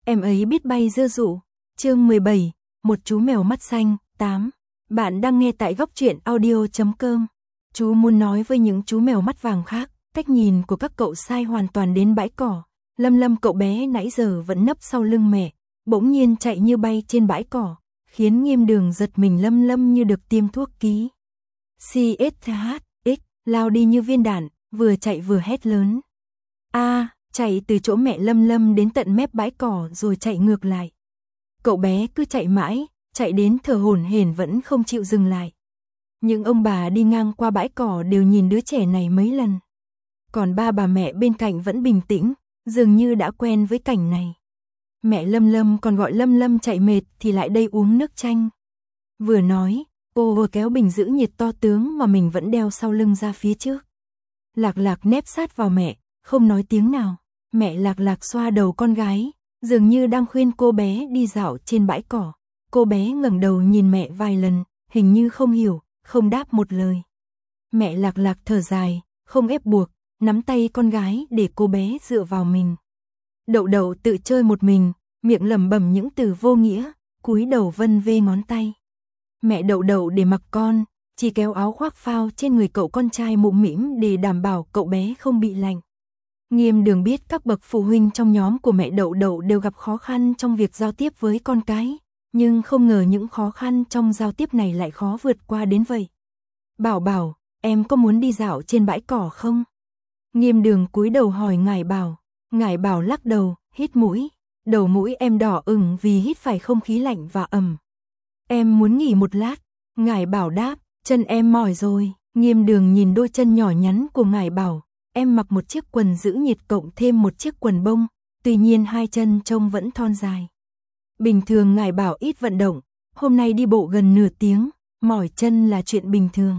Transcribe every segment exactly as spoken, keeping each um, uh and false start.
em ấy biết bay dưa dụ. Chương mười bảy, một chú mèo mắt xanh. tám. Bạn đang nghe tại góc truyện audio chấm com. Chú muốn nói với những chú mèo mắt vàng khác, cách nhìn của các cậu sai hoàn toàn đến bãi cỏ. Lâm Lâm cậu bé nãy giờ vẫn nấp sau lưng mẹ, bỗng nhiên chạy như bay trên bãi cỏ, khiến Nghiêm Đường giật mình. Lâm Lâm như được tiêm thuốc ký. xê ét hát ích lao đi như viên đạn, vừa chạy vừa hét lớn. A, chạy từ chỗ mẹ Lâm Lâm đến tận mép bãi cỏ rồi chạy ngược lại. Cậu bé cứ chạy mãi, chạy đến thở hổn hển vẫn không chịu dừng lại. Những ông bà đi ngang qua bãi cỏ đều nhìn đứa trẻ này mấy lần. Còn ba bà mẹ bên cạnh vẫn bình tĩnh, dường như đã quen với cảnh này. Mẹ Lâm Lâm còn gọi Lâm Lâm chạy mệt thì lại đây uống nước chanh. Vừa nói, cô vừa kéo bình giữ nhiệt to tướng mà mình vẫn đeo sau lưng ra phía trước. Lạc Lạc nép sát vào mẹ, không nói tiếng nào. Mẹ Lạc Lạc xoa đầu con gái, dường như đang khuyên cô bé đi dạo trên bãi cỏ. Cô bé ngẩng đầu nhìn mẹ vài lần, hình như không hiểu, không đáp một lời. Mẹ Lạc Lạc thở dài, không ép buộc, nắm tay con gái để cô bé dựa vào mình. Đậu Đậu tự chơi một mình, miệng lẩm bẩm những từ vô nghĩa, cúi đầu vân vê ngón tay. Mẹ Đậu Đậu để mặc con, chỉ kéo áo khoác phao trên người cậu con trai mũm mĩm để đảm bảo cậu bé không bị lạnh. Nghiêm Đường biết các bậc phụ huynh trong nhóm của mẹ Đậu Đậu đều gặp khó khăn trong việc giao tiếp với con cái, nhưng không ngờ những khó khăn trong giao tiếp này lại khó vượt qua đến vậy. Bảo Bảo, em có muốn đi dạo trên bãi cỏ không? Nghiêm Đường cúi đầu hỏi Ngải Bảo. Ngải Bảo lắc đầu, hít mũi. Đầu mũi em đỏ ửng vì hít phải không khí lạnh và ẩm. Em muốn nghỉ một lát. Ngải Bảo đáp, chân em mỏi rồi. Nghiêm Đường nhìn đôi chân nhỏ nhắn của Ngải Bảo. Em mặc một chiếc quần giữ nhiệt cộng thêm một chiếc quần bông, tuy nhiên hai chân trông vẫn thon dài. Bình thường Ngải Bảo ít vận động, hôm nay đi bộ gần nửa tiếng, mỏi chân là chuyện bình thường.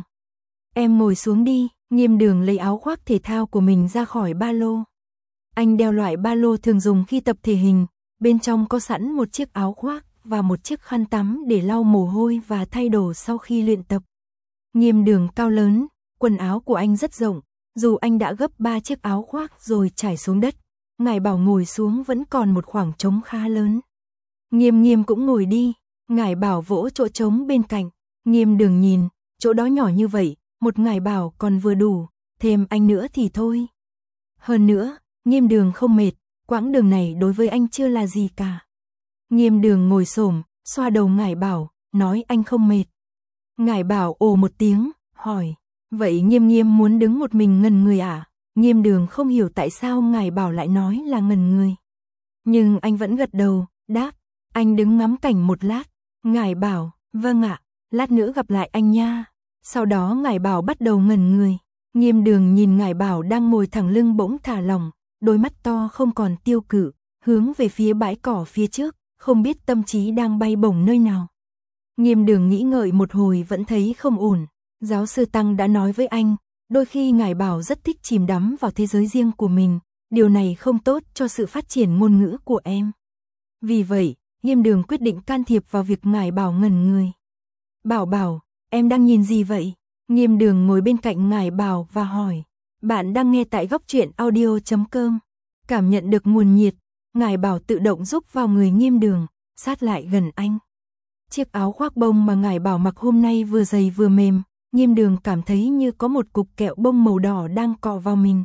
Em ngồi xuống đi. Nghiêm Đường lấy áo khoác thể thao của mình ra khỏi ba lô. Anh đeo loại ba lô thường dùng khi tập thể hình, bên trong có sẵn một chiếc áo khoác và một chiếc khăn tắm để lau mồ hôi và thay đồ sau khi luyện tập. Nghiêm Đường cao lớn, quần áo của anh rất rộng, dù anh đã gấp ba chiếc áo khoác rồi trải xuống đất, Ngải Bảo ngồi xuống vẫn còn một khoảng trống khá lớn. Nghiêm Nghiêm cũng ngồi đi. Ngải Bảo vỗ chỗ trống bên cạnh. Nghiêm Đường nhìn, chỗ đó nhỏ như vậy, một Ngải Bảo còn vừa đủ, thêm anh nữa thì thôi. Hơn nữa, Nghiêm Đường không mệt, quãng đường này đối với anh chưa là gì cả. Nghiêm Đường ngồi xổm, xoa đầu Ngải Bảo, nói anh không mệt. Ngải Bảo ồ một tiếng, hỏi, vậy Nghiêm Nghiêm muốn đứng một mình ngần người à? Nghiêm Đường không hiểu tại sao Ngải Bảo lại nói là ngần người. Nhưng anh vẫn gật đầu, đáp, anh đứng ngắm cảnh một lát. Ngải Bảo, vâng ạ, lát nữa gặp lại anh nha. Sau đó Ngải Bảo bắt đầu ngẩn người. Nghiêm Đường nhìn Ngải Bảo đang ngồi thẳng lưng bỗng thả lỏng, đôi mắt to không còn tiêu cự, hướng về phía bãi cỏ phía trước, không biết tâm trí đang bay bổng nơi nào. Nghiêm Đường nghĩ ngợi một hồi vẫn thấy không ổn. Giáo sư Tăng đã nói với anh, đôi khi Ngải Bảo rất thích chìm đắm vào thế giới riêng của mình, điều này không tốt cho sự phát triển ngôn ngữ của em. Vì vậy, Nghiêm Đường quyết định can thiệp vào việc Ngải Bảo ngẩn người. Bảo Bảo, em đang nhìn gì vậy? Nghiêm Đường ngồi bên cạnh Ngải Bảo và hỏi. Bạn đang nghe tại góc truyện audio chấm com. Cảm nhận được nguồn nhiệt, Ngải Bảo tự động rúc vào người Nghiêm Đường, sát lại gần anh. Chiếc áo khoác bông mà Ngải Bảo mặc hôm nay vừa dày vừa mềm, Nghiêm Đường cảm thấy như có một cục kẹo bông màu đỏ đang cọ vào mình.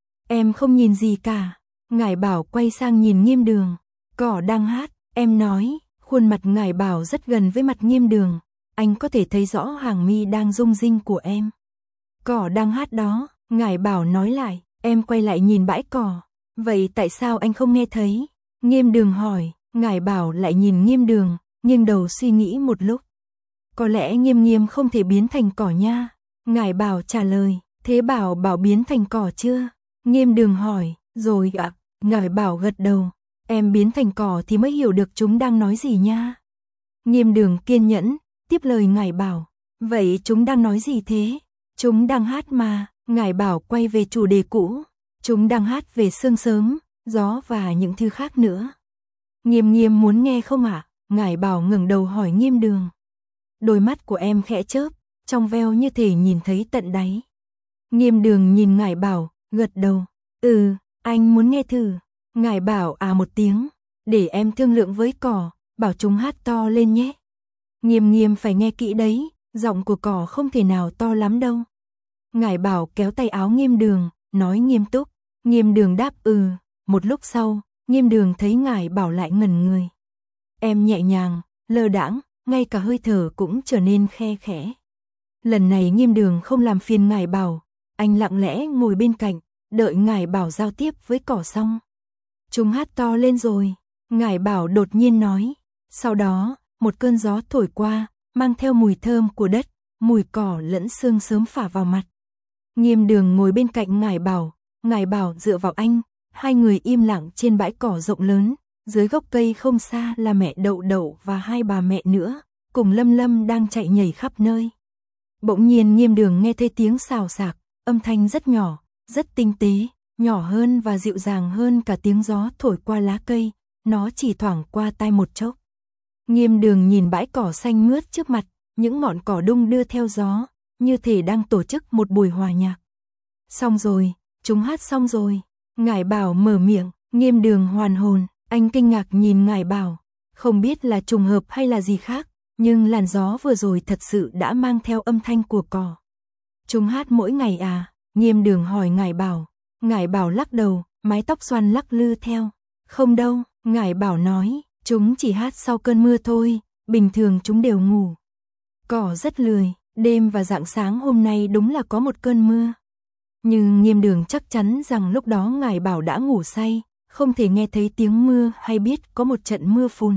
Em không nhìn gì cả. Ngải Bảo quay sang nhìn Nghiêm Đường. Cỏ đang hát, em nói. Khuôn mặt Ngải Bảo rất gần với mặt Nghiêm Đường. Anh có thể thấy rõ hàng mi đang rung rinh của em. Cỏ đang hát đó. Ngải Bảo nói lại. Em quay lại nhìn bãi cỏ. Vậy tại sao anh không nghe thấy? Nghiêm Đường hỏi. Ngải Bảo lại nhìn Nghiêm Đường, nghiêng đầu suy nghĩ một lúc. Có lẽ Nghiêm Nghiêm không thể biến thành cỏ nha. Ngải Bảo trả lời. Thế Bảo Bảo biến thành cỏ chưa? Nghiêm Đường hỏi. Rồi ạ. Ngải Bảo gật đầu. Em biến thành cỏ thì mới hiểu được chúng đang nói gì nha. Nghiêm Đường kiên nhẫn, tiếp lời Ngải Bảo. Vậy chúng đang nói gì thế? Chúng đang hát mà. Ngải Bảo quay về chủ đề cũ. Chúng đang hát về sương sớm, gió và những thứ khác nữa. Nghiêm Nghiêm muốn nghe không ạ? Ngải Bảo ngẩng đầu hỏi Nghiêm Đường. Đôi mắt của em khẽ chớp, trong veo như thể nhìn thấy tận đáy. Nghiêm Đường nhìn Ngải Bảo, gật đầu. Ừ, anh muốn nghe thử. Ngải Bảo à một tiếng. để em thương lượng với cỏ, bảo chúng hát to lên nhé. Nghiêm Nghiêm phải nghe kỹ đấy, giọng của cỏ không thể nào to lắm đâu. Ngải Bảo kéo tay áo Nghiêm Đường, nói nghiêm túc. Nghiêm Đường đáp ừ, một lúc sau, Nghiêm Đường thấy Ngải Bảo lại ngẩn người. Em nhẹ nhàng, lơ đãng, ngay cả hơi thở cũng trở nên khe khẽ. Lần này Nghiêm Đường không làm phiền Ngải Bảo, anh lặng lẽ ngồi bên cạnh, đợi Ngải Bảo giao tiếp với cỏ xong. Chúng hát to lên rồi, Ngải Bảo đột nhiên nói. Sau đó, một cơn gió thổi qua, mang theo mùi thơm của đất, mùi cỏ lẫn sương sớm phả vào mặt. Nghiêm Đường ngồi bên cạnh Ngải Bảo, Ngải Bảo dựa vào anh, hai người im lặng trên bãi cỏ rộng lớn, dưới gốc cây không xa là mẹ Đậu Đậu và hai bà mẹ nữa, cùng Lâm Lâm đang chạy nhảy khắp nơi. Bỗng nhiên Nghiêm Đường nghe thấy tiếng xào xạc, âm thanh rất nhỏ, rất tinh tế, nhỏ hơn và dịu dàng hơn cả tiếng gió thổi qua lá cây, nó chỉ thoảng qua tai một chốc. Nghiêm Đường nhìn bãi cỏ xanh mướt trước mặt, những ngọn cỏ đung đưa theo gió, như thể đang tổ chức một buổi hòa nhạc. Xong rồi, chúng hát xong rồi. Ngải Bảo mở miệng, Nghiêm Đường hoàn hồn, anh kinh ngạc nhìn Ngải Bảo, không biết là trùng hợp hay là gì khác, nhưng làn gió vừa rồi thật sự đã mang theo âm thanh của cỏ. Chúng hát mỗi ngày à? Nghiêm Đường hỏi Ngải Bảo. Ngải Bảo lắc đầu, mái tóc xoăn lắc lư theo. Không đâu, Ngải Bảo nói, chúng chỉ hát sau cơn mưa thôi, bình thường chúng đều ngủ. Cỏ rất lười, đêm và rạng sáng hôm nay đúng là có một cơn mưa. Nhưng Nghiêm Đường chắc chắn rằng lúc đó Ngải Bảo đã ngủ say, không thể nghe thấy tiếng mưa hay biết có một trận mưa phùn.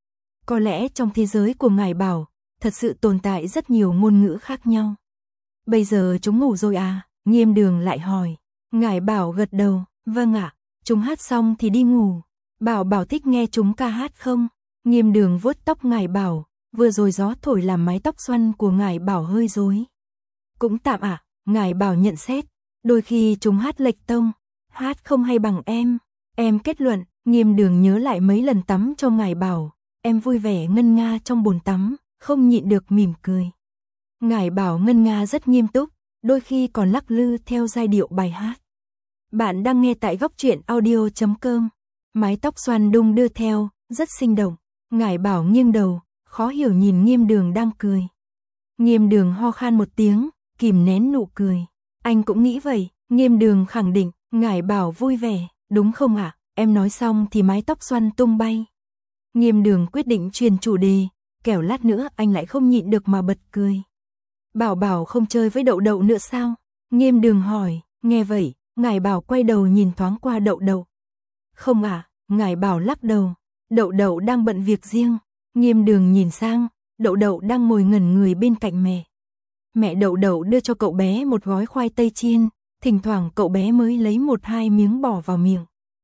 Có lẽ trong thế giới của Ngải Bảo, thật sự tồn tại rất nhiều ngôn ngữ khác nhau. Bây giờ chúng ngủ rồi à? Nghiêm Đường lại hỏi. Ngải Bảo gật đầu, vâng ạ, chúng hát xong thì đi ngủ. Bảo Bảo thích nghe chúng ca hát không? Nghiêm Đường vuốt tóc Ngải Bảo, vừa rồi gió thổi làm mái tóc xoăn của Ngải Bảo hơi rối. Cũng tạm ạ, à, Ngải Bảo nhận xét. Đôi khi chúng hát lệch tông, hát không hay bằng em. Em kết luận, Nghiêm Đường nhớ lại mấy lần tắm cho Ngải Bảo, em vui vẻ ngân nga trong bồn tắm, không nhịn được mỉm cười. Ngải Bảo ngân nga rất nghiêm túc, đôi khi còn lắc lư theo giai điệu bài hát. Bạn đang nghe tại góc truyện audio chấm com. Mái tóc xoăn đung đưa theo, rất sinh động. Ngải Bảo nghiêng đầu, khó hiểu nhìn Nghiêm Đường đang cười. Nghiêm Đường ho khan một tiếng, kìm nén nụ cười. Anh cũng nghĩ vậy. Nghiêm Đường khẳng định. Ngải Bảo vui vẻ, đúng không ạ? À? Em nói xong thì mái tóc xoăn tung bay. Nghiêm Đường quyết định truyền chủ đề, kẻo lát nữa anh lại không nhịn được mà bật cười. Bảo Bảo không chơi với Đậu Đậu nữa sao? Nghiêm Đường hỏi. Nghe vậy, Ngải Bảo quay đầu nhìn thoáng qua Đậu Đậu. Không ạ, à, Ngải Bảo lắc đầu. Đậu Đậu đang bận việc riêng. Nghiêm Đường nhìn sang, Đậu Đậu đang ngồi ngẩn người bên cạnh mẹ. Mẹ Đậu Đậu đưa cho cậu bé một gói khoai tây chiên, thỉnh thoảng cậu bé mới lấy một hai miếng bỏ vào miệng.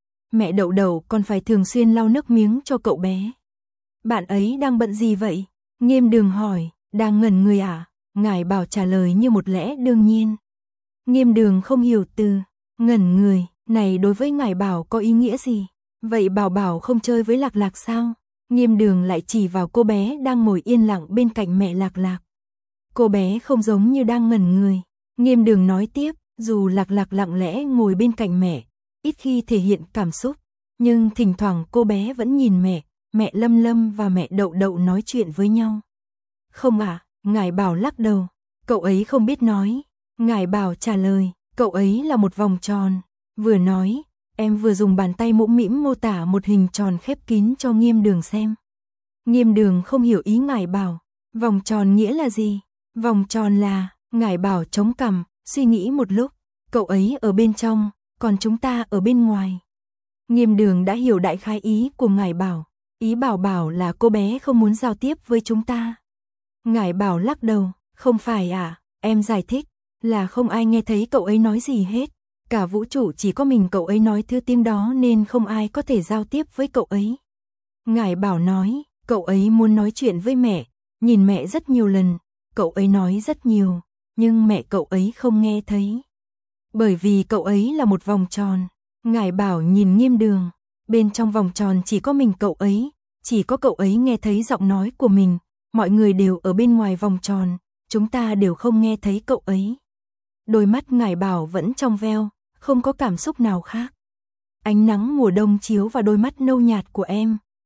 Mẹ Đậu Đậu còn phải thường xuyên lau nước miếng cho cậu bé. Bạn ấy đang bận gì vậy? Nghiêm Đường hỏi. Đang ngẩn người à? Ngải Bảo trả lời như một lẽ đương nhiên. Nghiêm Đường không hiểu từ ngẩn người này đối với Ngải Bảo có ý nghĩa gì. Vậy Bảo Bảo không chơi với Lạc Lạc sao? Nghiêm Đường lại chỉ vào cô bé đang ngồi yên lặng bên cạnh mẹ Lạc Lạc. Cô bé không giống như đang ngẩn người. Nghiêm Đường nói tiếp, dù Lạc Lạc lặng lẽ ngồi bên cạnh mẹ, ít khi thể hiện cảm xúc, nhưng thỉnh thoảng cô bé vẫn nhìn mẹ, mẹ Lâm Lâm và mẹ Đậu Đậu nói chuyện với nhau. Không ạ, à, Ngải Bảo lắc đầu, cậu ấy không biết nói. Ngải Bảo trả lời, cậu ấy là một vòng tròn. Vừa nói, em vừa dùng bàn tay mũm mĩm mô tả một hình tròn khép kín cho Nghiêm Đường xem. Nghiêm Đường không hiểu ý Ngải Bảo, vòng tròn nghĩa là gì? Vòng tròn là, Ngải Bảo chống cằm, suy nghĩ một lúc, cậu ấy ở bên trong, còn chúng ta ở bên ngoài. Nghiêm Đường đã hiểu đại khái ý của Ngải Bảo, ý Bảo Bảo là cô bé không muốn giao tiếp với chúng ta. Ngải Bảo lắc đầu, không phải à, em giải thích, là không ai nghe thấy cậu ấy nói gì hết, cả vũ trụ chỉ có mình cậu ấy nói thứ tiếng đó nên không ai có thể giao tiếp với cậu ấy. Ngải Bảo nói, cậu ấy muốn nói chuyện với mẹ, nhìn mẹ rất nhiều lần, cậu ấy nói rất nhiều, nhưng mẹ cậu ấy không nghe thấy. Bởi vì cậu ấy là một vòng tròn. Ngải Bảo nhìn Nghiêm Đường, bên trong vòng tròn chỉ có mình cậu ấy, chỉ có cậu ấy nghe thấy giọng nói của mình, mọi người đều ở bên ngoài vòng tròn, chúng ta đều không nghe thấy cậu ấy. Đôi mắt Ngải Bảo vẫn trong veo, không có cảm xúc nào khác. Ánh nắng mùa đông chiếu vào đôi mắt nâu nhạt của em,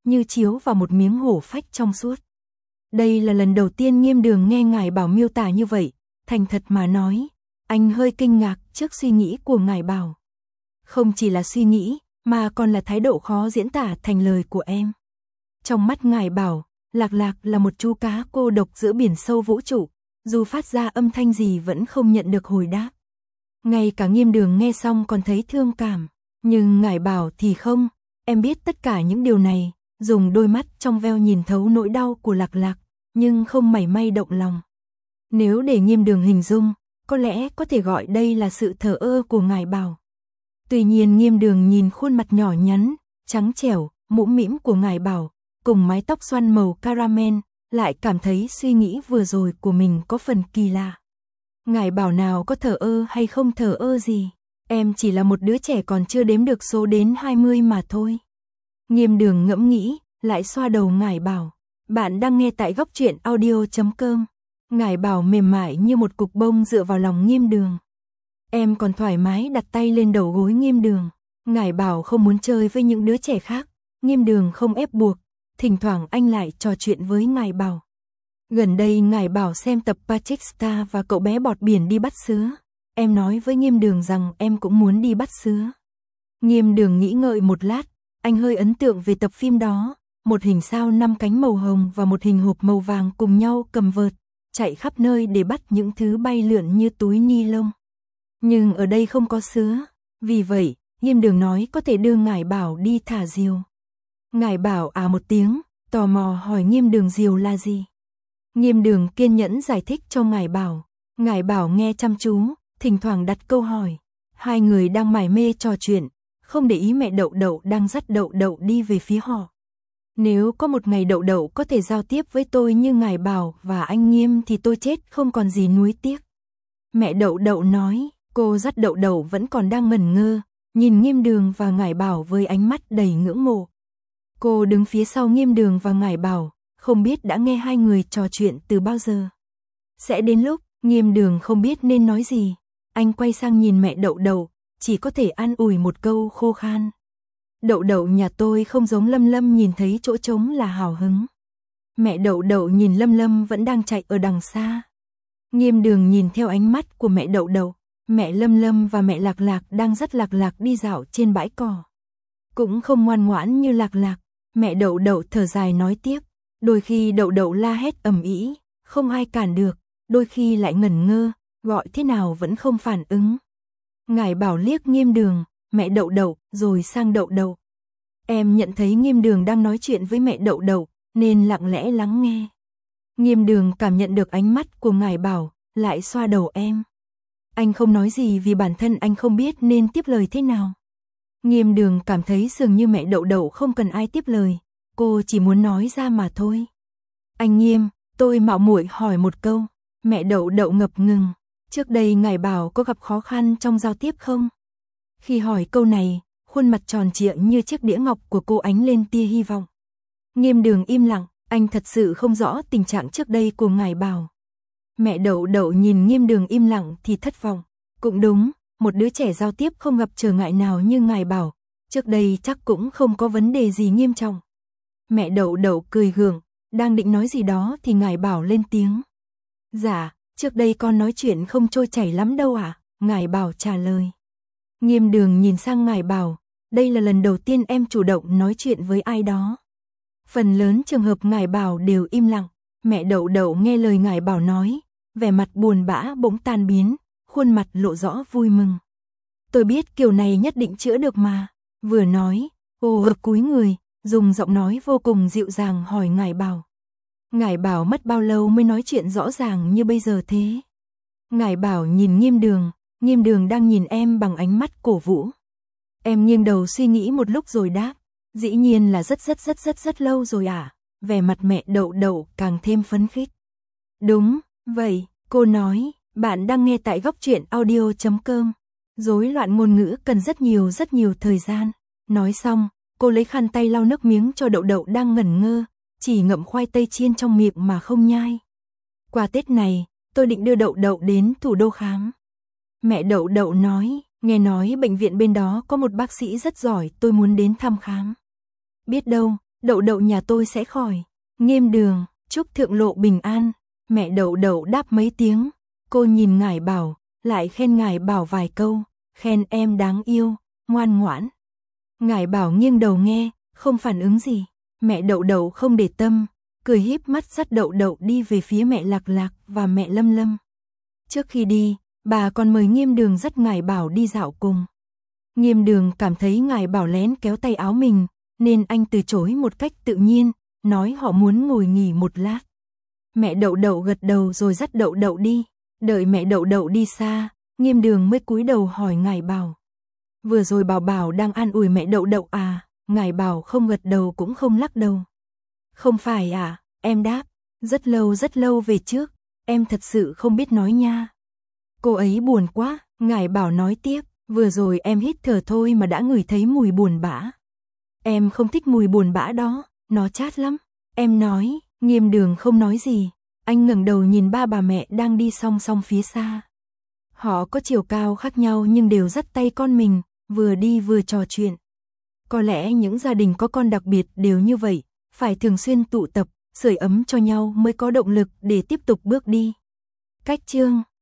như chiếu vào một miếng hổ phách trong suốt. Đây là lần đầu tiên Nghiêm Đường nghe Ngải Bảo miêu tả như vậy, thành thật mà nói, anh hơi kinh ngạc trước suy nghĩ của Ngải Bảo. Không chỉ là suy nghĩ, mà còn là thái độ khó diễn tả thành lời của em. Trong mắt Ngải Bảo, Lạc Lạc là một chú cá cô độc giữa biển sâu vũ trụ, dù phát ra âm thanh gì vẫn không nhận được hồi đáp. Ngay cả Nghiêm Đường nghe xong còn thấy thương cảm, nhưng Ngải Bảo thì không, em biết tất cả những điều này, dùng đôi mắt trong veo nhìn thấu nỗi đau của Lạc Lạc, nhưng không mảy may động lòng. Nếu để Nghiêm Đường hình dung, có lẽ có thể gọi đây là sự thờ ơ của Ngải Bảo. Tuy nhiên Nghiêm Đường nhìn khuôn mặt nhỏ nhắn, trắng trẻo, mũm mĩm của Ngải Bảo, cùng mái tóc xoăn màu caramel, lại cảm thấy suy nghĩ vừa rồi của mình có phần kỳ lạ. Ngải Bảo nào có thờ ơ hay không thờ ơ gì, em chỉ là một đứa trẻ còn chưa đếm được số đến hai mươi mà thôi. Nghiêm Đường ngẫm nghĩ, lại xoa đầu Ngải Bảo. Bạn đang nghe tại góc truyện audio chấm com. Ngải Bảo mềm mại như một cục bông dựa vào lòng Nghiêm Đường. Em còn thoải mái đặt tay lên đầu gối Nghiêm Đường. Ngải Bảo không muốn chơi với những đứa trẻ khác, Nghiêm Đường không ép buộc, thỉnh thoảng anh lại trò chuyện với Ngải Bảo. Gần đây Ngải Bảo xem tập Patrick Star và cậu bé bọt biển đi bắt sứa. Em nói với Nghiêm Đường rằng em cũng muốn đi bắt sứa. Nghiêm Đường nghĩ ngợi một lát, anh hơi ấn tượng về tập phim đó, một hình sao năm cánh màu hồng và một hình hộp màu vàng cùng nhau cầm vợt, chạy khắp nơi để bắt những thứ bay lượn như túi ni lông. Nhưng ở đây không có sứa, vì vậy, Nghiêm Đường nói có thể đưa Ngải Bảo đi thả diều. Ngải Bảo à một tiếng, tò mò hỏi Nghiêm Đường diều là gì. Nghiêm Đường kiên nhẫn giải thích cho Ngải Bảo. Ngải Bảo nghe chăm chú, thỉnh thoảng đặt câu hỏi. Hai người đang mải mê trò chuyện, không để ý mẹ Đậu Đậu đang dắt Đậu Đậu đi về phía họ. Nếu có một ngày Đậu Đậu có thể giao tiếp với tôi như Ngải Bảo và anh Nghiêm thì tôi chết không còn gì nuối tiếc. Mẹ Đậu Đậu nói, cô dắt Đậu Đậu vẫn còn đang ngẩn ngơ, nhìn Nghiêm Đường và Ngải Bảo với ánh mắt đầy ngưỡng mộ. Cô đứng phía sau Nghiêm Đường và Ngải Bảo, không biết đã nghe hai người trò chuyện từ bao giờ. Sẽ đến lúc, Nghiêm Đường không biết nên nói gì, anh quay sang nhìn mẹ Đậu Đậu, chỉ có thể an ủi một câu khô khan. Đậu Đậu nhà tôi không giống Lâm Lâm nhìn thấy chỗ trống là hào hứng. Mẹ Đậu Đậu nhìn Lâm Lâm vẫn đang chạy ở đằng xa. Nghiêm Đường nhìn theo ánh mắt của mẹ Đậu Đậu, mẹ Lâm Lâm và mẹ Lạc Lạc đang dắt Lạc Lạc đi dạo trên bãi cỏ. Cũng không ngoan ngoãn như Lạc Lạc, mẹ Đậu Đậu thở dài nói tiếp, đôi khi Đậu Đậu la hét ầm ĩ, không ai cản được, đôi khi lại ngẩn ngơ, gọi thế nào vẫn không phản ứng. Ngải Bảo liếc Nghiêm Đường, mẹ Đậu Đậu, rồi sang Đậu Đậu. Em nhận thấy Nghiêm Đường đang nói chuyện với mẹ Đậu Đậu, nên lặng lẽ lắng nghe. Nghiêm Đường cảm nhận được ánh mắt của Ngải Bảo, lại xoa đầu em. Anh không nói gì vì bản thân anh không biết nên tiếp lời thế nào. Nghiêm Đường cảm thấy dường như mẹ Đậu Đậu không cần ai tiếp lời, cô chỉ muốn nói ra mà thôi. Anh Nghiêm, tôi mạo muội hỏi một câu. Mẹ Đậu Đậu ngập ngừng. Trước đây Ngải Bảo có gặp khó khăn trong giao tiếp không? Khi hỏi câu này, khuôn mặt tròn trịa như chiếc đĩa ngọc của cô ánh lên tia hy vọng. Nghiêm Đường im lặng, anh thật sự không rõ tình trạng trước đây của Ngải Bảo. Mẹ Đậu Đậu nhìn Nghiêm Đường im lặng thì thất vọng. Cũng đúng, một đứa trẻ giao tiếp không gặp trở ngại nào như Ngải Bảo, trước đây chắc cũng không có vấn đề gì nghiêm trọng. Mẹ Đậu Đậu cười gượng, đang định nói gì đó thì Ngải Bảo lên tiếng. Dạ, trước đây con nói chuyện không trôi chảy lắm đâu ạ, à? Ngải Bảo trả lời. Nghiêm Đường nhìn sang Ngải Bảo, đây là lần đầu tiên em chủ động nói chuyện với ai đó. Phần lớn trường hợp Ngải Bảo đều im lặng, mẹ Đậu Đậu nghe lời Ngải Bảo nói, vẻ mặt buồn bã bỗng tan biến, khuôn mặt lộ rõ vui mừng. Tôi biết kiểu này nhất định chữa được mà, vừa nói, cô ực cúi người, dùng giọng nói vô cùng dịu dàng hỏi Ngải Bảo. Ngải Bảo mất bao lâu mới nói chuyện rõ ràng như bây giờ thế? Ngải Bảo nhìn Nghiêm Đường, Nghiêm Đường đang nhìn em bằng ánh mắt cổ vũ. Em nghiêng đầu suy nghĩ một lúc rồi đáp, dĩ nhiên là rất rất rất rất rất lâu rồi à, vẻ mặt mẹ Đậu Đậu càng thêm phấn khích. Đúng, vậy, cô nói, bạn đang nghe tại góc truyện audio chấm com. Rối loạn ngôn ngữ cần rất nhiều rất nhiều thời gian. Nói xong, cô lấy khăn tay lau nước miếng cho Đậu Đậu đang ngẩn ngơ, chỉ ngậm khoai tây chiên trong miệng mà không nhai. Qua Tết này, tôi định đưa Đậu Đậu đến thủ đô khám. Mẹ Đậu Đậu nói, nghe nói bệnh viện bên đó có một bác sĩ rất giỏi, tôi muốn đến thăm khám. Biết đâu, đậu đậu nhà tôi sẽ khỏi. Nghiêm đường, chúc thượng lộ bình an. Mẹ đậu đậu đáp mấy tiếng. Cô nhìn Ngải Bảo, lại khen Ngải Bảo vài câu, khen em đáng yêu, ngoan ngoãn. Ngải Bảo nghiêng đầu nghe, không phản ứng gì. Mẹ đậu đậu không để tâm, cười híp mắt dắt đậu đậu đi về phía mẹ Lạc Lạc và mẹ Lâm Lâm. Trước khi đi, bà còn mời Nghiêm đường dắt Ngải Bảo đi dạo cùng. Nghiêm đường cảm thấy Ngải Bảo lén kéo tay áo mình, nên anh từ chối một cách tự nhiên, nói họ muốn ngồi nghỉ một lát. Mẹ đậu đậu gật đầu rồi dắt đậu đậu đi. Đợi mẹ đậu đậu đi xa, Nghiêm đường mới cúi đầu hỏi Ngải Bảo. Vừa rồi Bảo Bảo đang an ủi mẹ đậu đậu à? Ngải Bảo không gật đầu cũng không lắc đầu. Không phải à, em đáp. Rất lâu rất lâu về trước, em thật sự không biết nói nha. Cô ấy buồn quá, Ngải Bảo nói tiếp. Vừa rồi em hít thở thôi mà đã ngửi thấy mùi buồn bã. Em không thích mùi buồn bã đó, nó chát lắm. Em nói. Nghiêm đường không nói gì. Anh ngẩng đầu nhìn ba bà mẹ đang đi song song phía xa. Họ có chiều cao khác nhau nhưng đều dắt tay con mình, vừa đi vừa trò chuyện. Có lẽ những gia đình có con đặc biệt đều như vậy, phải thường xuyên tụ tập, sưởi ấm cho nhau mới có động lực để tiếp tục bước đi. Cách chương